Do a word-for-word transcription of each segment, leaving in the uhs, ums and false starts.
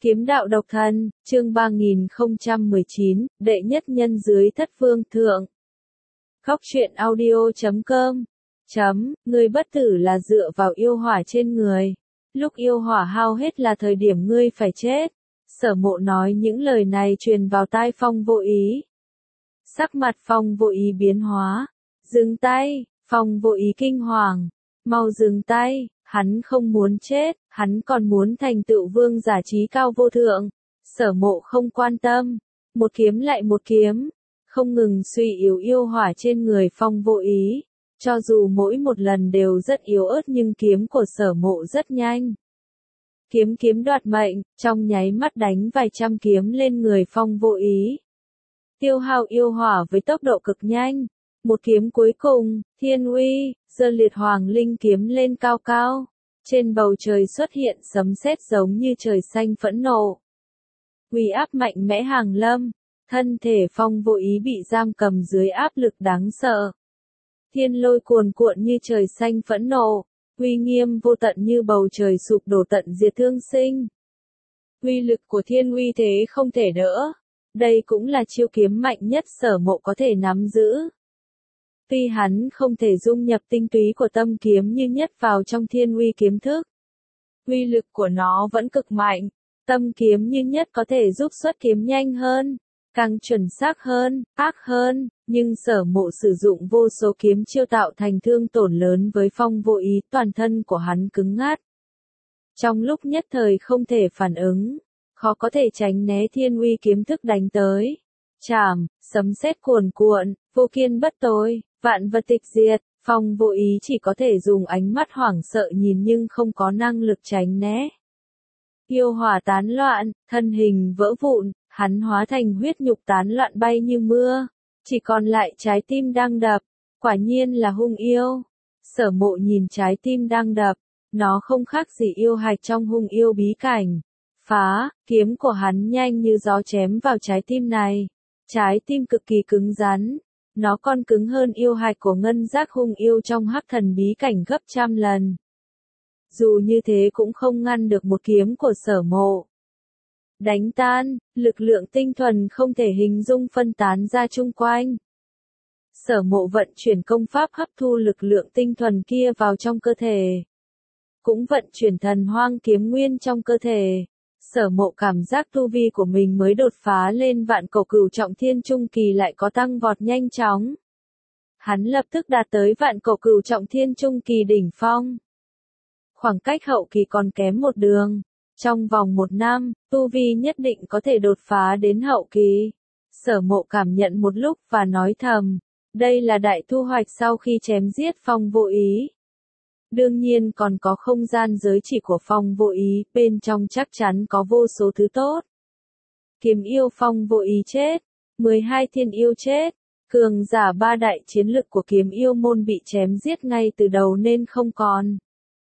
Kiếm đạo độc thân, chương ba nghìn không trăm mười chín, đệ nhất nhân dưới thất phương thượng. Góc truyện audio chấm com. Chấm, ngươi bất tử là dựa vào yêu hỏa trên người. Lúc yêu hỏa hao hết là thời điểm ngươi phải chết. Sở Mộ nói những lời này truyền vào tai Phong Vô Ý. Sắc mặt Phong Vô Ý biến hóa. Dừng tay, Phong Vô Ý kinh hoàng. Mau dừng tay. Hắn không muốn chết, hắn còn muốn thành tựu vương giả trí cao vô thượng. Sở Mộ không quan tâm, một kiếm lại một kiếm, không ngừng suy yếu yêu hỏa trên người Phong Vô Ý. Cho dù mỗi một lần đều rất yếu ớt nhưng kiếm của Sở Mộ rất nhanh. Kiếm kiếm đoạt mệnh, trong nháy mắt đánh vài trăm kiếm lên người Phong Vô Ý. Tiêu hao yêu hỏa với tốc độ cực nhanh. Một kiếm cuối cùng, Thiên Uy, giơ liệt hoàng linh kiếm lên cao cao. Trên bầu trời xuất hiện sấm sét giống như trời xanh phẫn nộ. Uy áp mạnh mẽ hàng lâm, thân thể Phong Vô Ý bị giam cầm dưới áp lực đáng sợ. Thiên lôi cuồn cuộn như trời xanh phẫn nộ, uy nghiêm vô tận như bầu trời sụp đổ tận diệt thương sinh. Uy lực của thiên uy thế không thể đỡ. Đây cũng là chiêu kiếm mạnh nhất Sở Mộ có thể nắm giữ. Tuy hắn không thể dung nhập tinh túy của tâm kiếm như nhất vào trong thiên uy kiếm thức. Uy lực của nó vẫn cực mạnh. Tâm kiếm như nhất có thể giúp xuất kiếm nhanh hơn, càng chuẩn xác hơn, ác hơn, nhưng Sở Mộ sử dụng vô số kiếm chiêu tạo thành thương tổn lớn với Phong Vô Ý, toàn thân của hắn cứng ngắt. Trong lúc nhất thời không thể phản ứng, khó có thể tránh né thiên uy kiếm thức đánh tới. Chảm, sấm sét cuồn cuộn, vô kiên bất tối, vạn vật tịch diệt. Phong Vô Ý chỉ có thể dùng ánh mắt hoảng sợ nhìn nhưng không có năng lực tránh né. Yêu hỏa tán loạn, thân hình vỡ vụn, hắn hóa thành huyết nhục tán loạn bay như mưa, chỉ còn lại trái tim đang đập, quả nhiên là hung yêu. Sở Mộ nhìn trái tim đang đập, nó không khác gì yêu hạch trong hung yêu bí cảnh. Phá, kiếm của hắn nhanh như gió chém vào trái tim này. Trái tim cực kỳ cứng rắn, nó còn cứng hơn yêu hạch của ngân giác hung yêu trong hắc thần bí cảnh gấp trăm lần. Dù như thế cũng không ngăn được một kiếm của Sở Mộ. Đánh tan, lực lượng tinh thuần không thể hình dung phân tán ra chung quanh. Sở Mộ vận chuyển công pháp hấp thu lực lượng tinh thuần kia vào trong cơ thể. Cũng vận chuyển thần hoang kiếm nguyên trong cơ thể. Sở Mộ cảm giác tu vi của mình mới đột phá lên vạn cổ cửu trọng thiên trung kỳ lại có tăng vọt nhanh chóng. Hắn lập tức đạt tới vạn cổ cửu trọng thiên trung kỳ đỉnh phong. Khoảng cách hậu kỳ còn kém một đường. Trong vòng một năm, tu vi nhất định có thể đột phá đến hậu kỳ. Sở Mộ cảm nhận một lúc và nói thầm, đây là đại thu hoạch sau khi chém giết Phong Vô Ý. Đương nhiên còn có không gian giới chỉ của Phong Vô Ý, bên trong chắc chắn có vô số thứ tốt. Kiếm yêu Phong Vô Ý chết, mười hai thiên yêu chết, cường giả ba đại chiến lực của kiếm yêu môn bị chém giết ngay từ đầu nên không còn.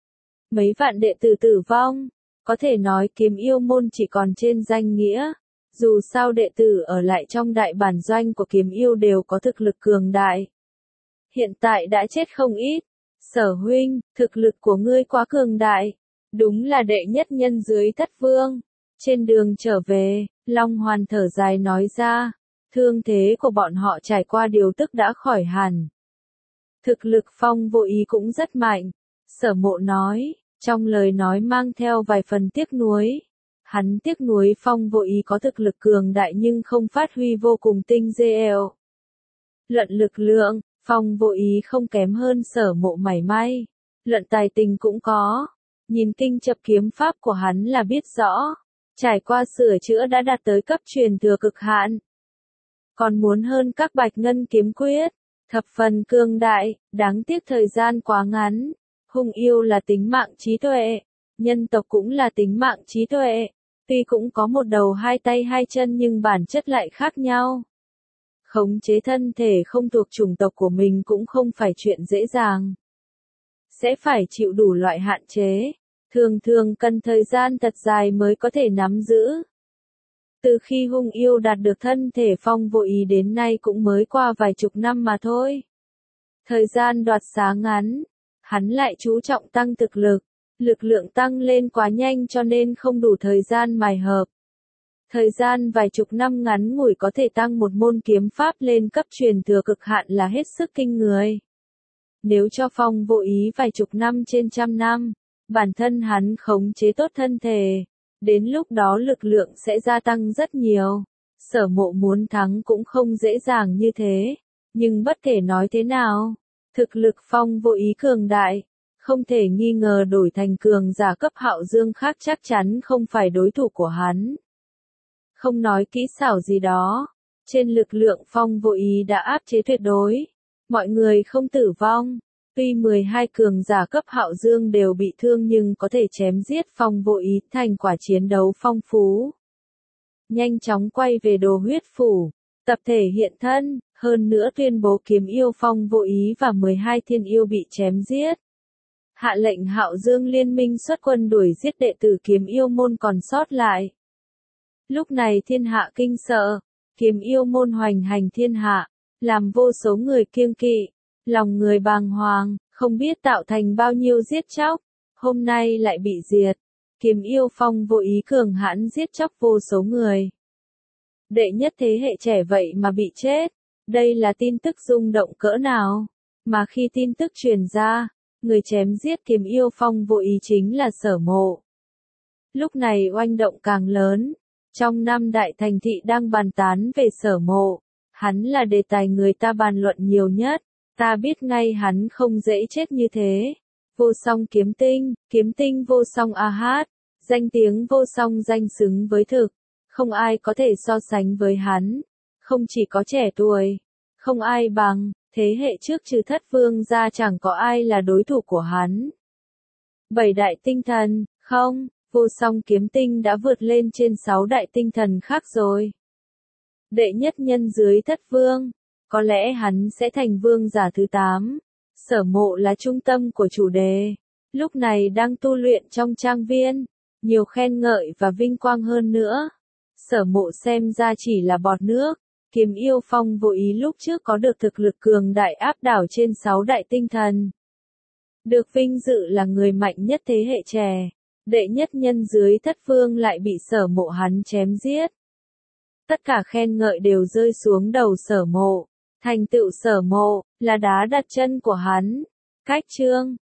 Mấy vạn đệ tử tử vong, có thể nói kiếm yêu môn chỉ còn trên danh nghĩa. Dù sao đệ tử ở lại trong đại bản doanh của kiếm yêu đều có thực lực cường đại. Hiện tại đã chết không ít. Sở huynh, thực lực của ngươi quá cường đại. Đúng là đệ nhất nhân dưới thất vương. Trên đường trở về, Long Hoàn thở dài nói ra. Thương thế của bọn họ trải qua điều tức đã khỏi hẳn. Thực lực Phong Vô Ý cũng rất mạnh. Sở Mộ nói, trong lời nói mang theo vài phần tiếc nuối. Hắn tiếc nuối Phong Vô Ý có thực lực cường đại nhưng không phát huy vô cùng tinh diệu. Luận lực lượng, Phong Vô Ý không kém hơn Sở Mộ mảy may. Luận tài tình cũng có. Nhìn kinh chập kiếm pháp của hắn là biết rõ. Trải qua sửa chữa đã đạt tới cấp truyền thừa cực hạn. Còn muốn hơn các bạch ngân kiếm quyết. Thập phần cương đại, đáng tiếc thời gian quá ngắn. Hung yêu là tính mạng trí tuệ. Nhân tộc cũng là tính mạng trí tuệ. Tuy cũng có một đầu hai tay hai chân nhưng bản chất lại khác nhau. Khống chế thân thể không thuộc chủng tộc của mình cũng không phải chuyện dễ dàng. Sẽ phải chịu đủ loại hạn chế. Thường thường cần thời gian thật dài mới có thể nắm giữ. Từ khi hung yêu đạt được thân thể Phong Vô Ý đến nay cũng mới qua vài chục năm mà thôi. Thời gian đoạt xá ngắn. Hắn lại chú trọng tăng thực lực. Lực lượng tăng lên quá nhanh cho nên không đủ thời gian mài hợp. Thời gian vài chục năm ngắn ngủi có thể tăng một môn kiếm pháp lên cấp truyền thừa cực hạn là hết sức kinh người. Nếu cho Phong Vô Ý vài chục năm trên trăm năm, bản thân hắn khống chế tốt thân thể, đến lúc đó lực lượng sẽ gia tăng rất nhiều. Sở Mộ muốn thắng cũng không dễ dàng như thế, nhưng bất kể nói thế nào, thực lực Phong Vô Ý cường đại, không thể nghi ngờ đổi thành cường giả cấp Hạo Dương khác chắc chắn không phải đối thủ của hắn. Không nói kỹ xảo gì đó, trên lực lượng Phong Vô Ý đã áp chế tuyệt đối. Mọi người không tử vong, tuy mười hai cường giả cấp Hạo Dương đều bị thương nhưng có thể chém giết Phong Vô Ý, thành quả chiến đấu phong phú. Nhanh chóng quay về Đồ Huyết Phủ, tập thể hiện thân, hơn nữa tuyên bố kiếm yêu Phong Vô Ý và mười hai thiên yêu bị chém giết. Hạ lệnh Hạo Dương liên minh xuất quân đuổi giết đệ tử kiếm yêu môn còn sót lại. Lúc này thiên hạ kinh sợ, kiếm yêu môn hoành hành thiên hạ, làm vô số người kiêng kỵ, lòng người bàng hoàng, không biết tạo thành bao nhiêu giết chóc, hôm nay lại bị diệt. Kiếm yêu Phong Vô Ý cường hãn giết chóc vô số người. Đệ nhất thế hệ trẻ vậy mà bị chết, đây là tin tức rung động cỡ nào, mà khi tin tức truyền ra, người chém giết kiếm yêu Phong Vô Ý chính là Sở Mộ. Lúc này oanh động càng lớn, trong năm đại thành thị đang bàn tán về Sở Mộ, hắn là đề tài người ta bàn luận nhiều nhất, ta biết ngay hắn không dễ chết như thế. Vô song kiếm tinh, kiếm tinh vô song a hát, danh tiếng vô song danh xứng với thực, không ai có thể so sánh với hắn, không chỉ có trẻ tuổi, không ai bằng, thế hệ trước trừ Thất Vương ra chẳng có ai là đối thủ của hắn. Bảy đại tinh thần, không, vô song kiếm tinh đã vượt lên trên sáu đại tinh thần khác rồi. Đệ nhất nhân dưới Thất Vương, có lẽ hắn sẽ thành vương giả thứ tám. Sở Mộ là trung tâm của chủ đề, lúc này đang tu luyện trong trang viên, nhiều khen ngợi và vinh quang hơn nữa. Sở Mộ xem ra chỉ là bọt nước, kiếm yêu Phong Vô Ý lúc trước có được thực lực cường đại áp đảo trên sáu đại tinh thần. Được vinh dự là người mạnh nhất thế hệ trẻ, đệ nhất nhân dưới Thất Vương lại bị Sở Mộ hắn chém giết. Tất cả khen ngợi đều rơi xuống đầu Sở Mộ, thành tựu Sở Mộ là đá đặt chân của hắn. Cách chương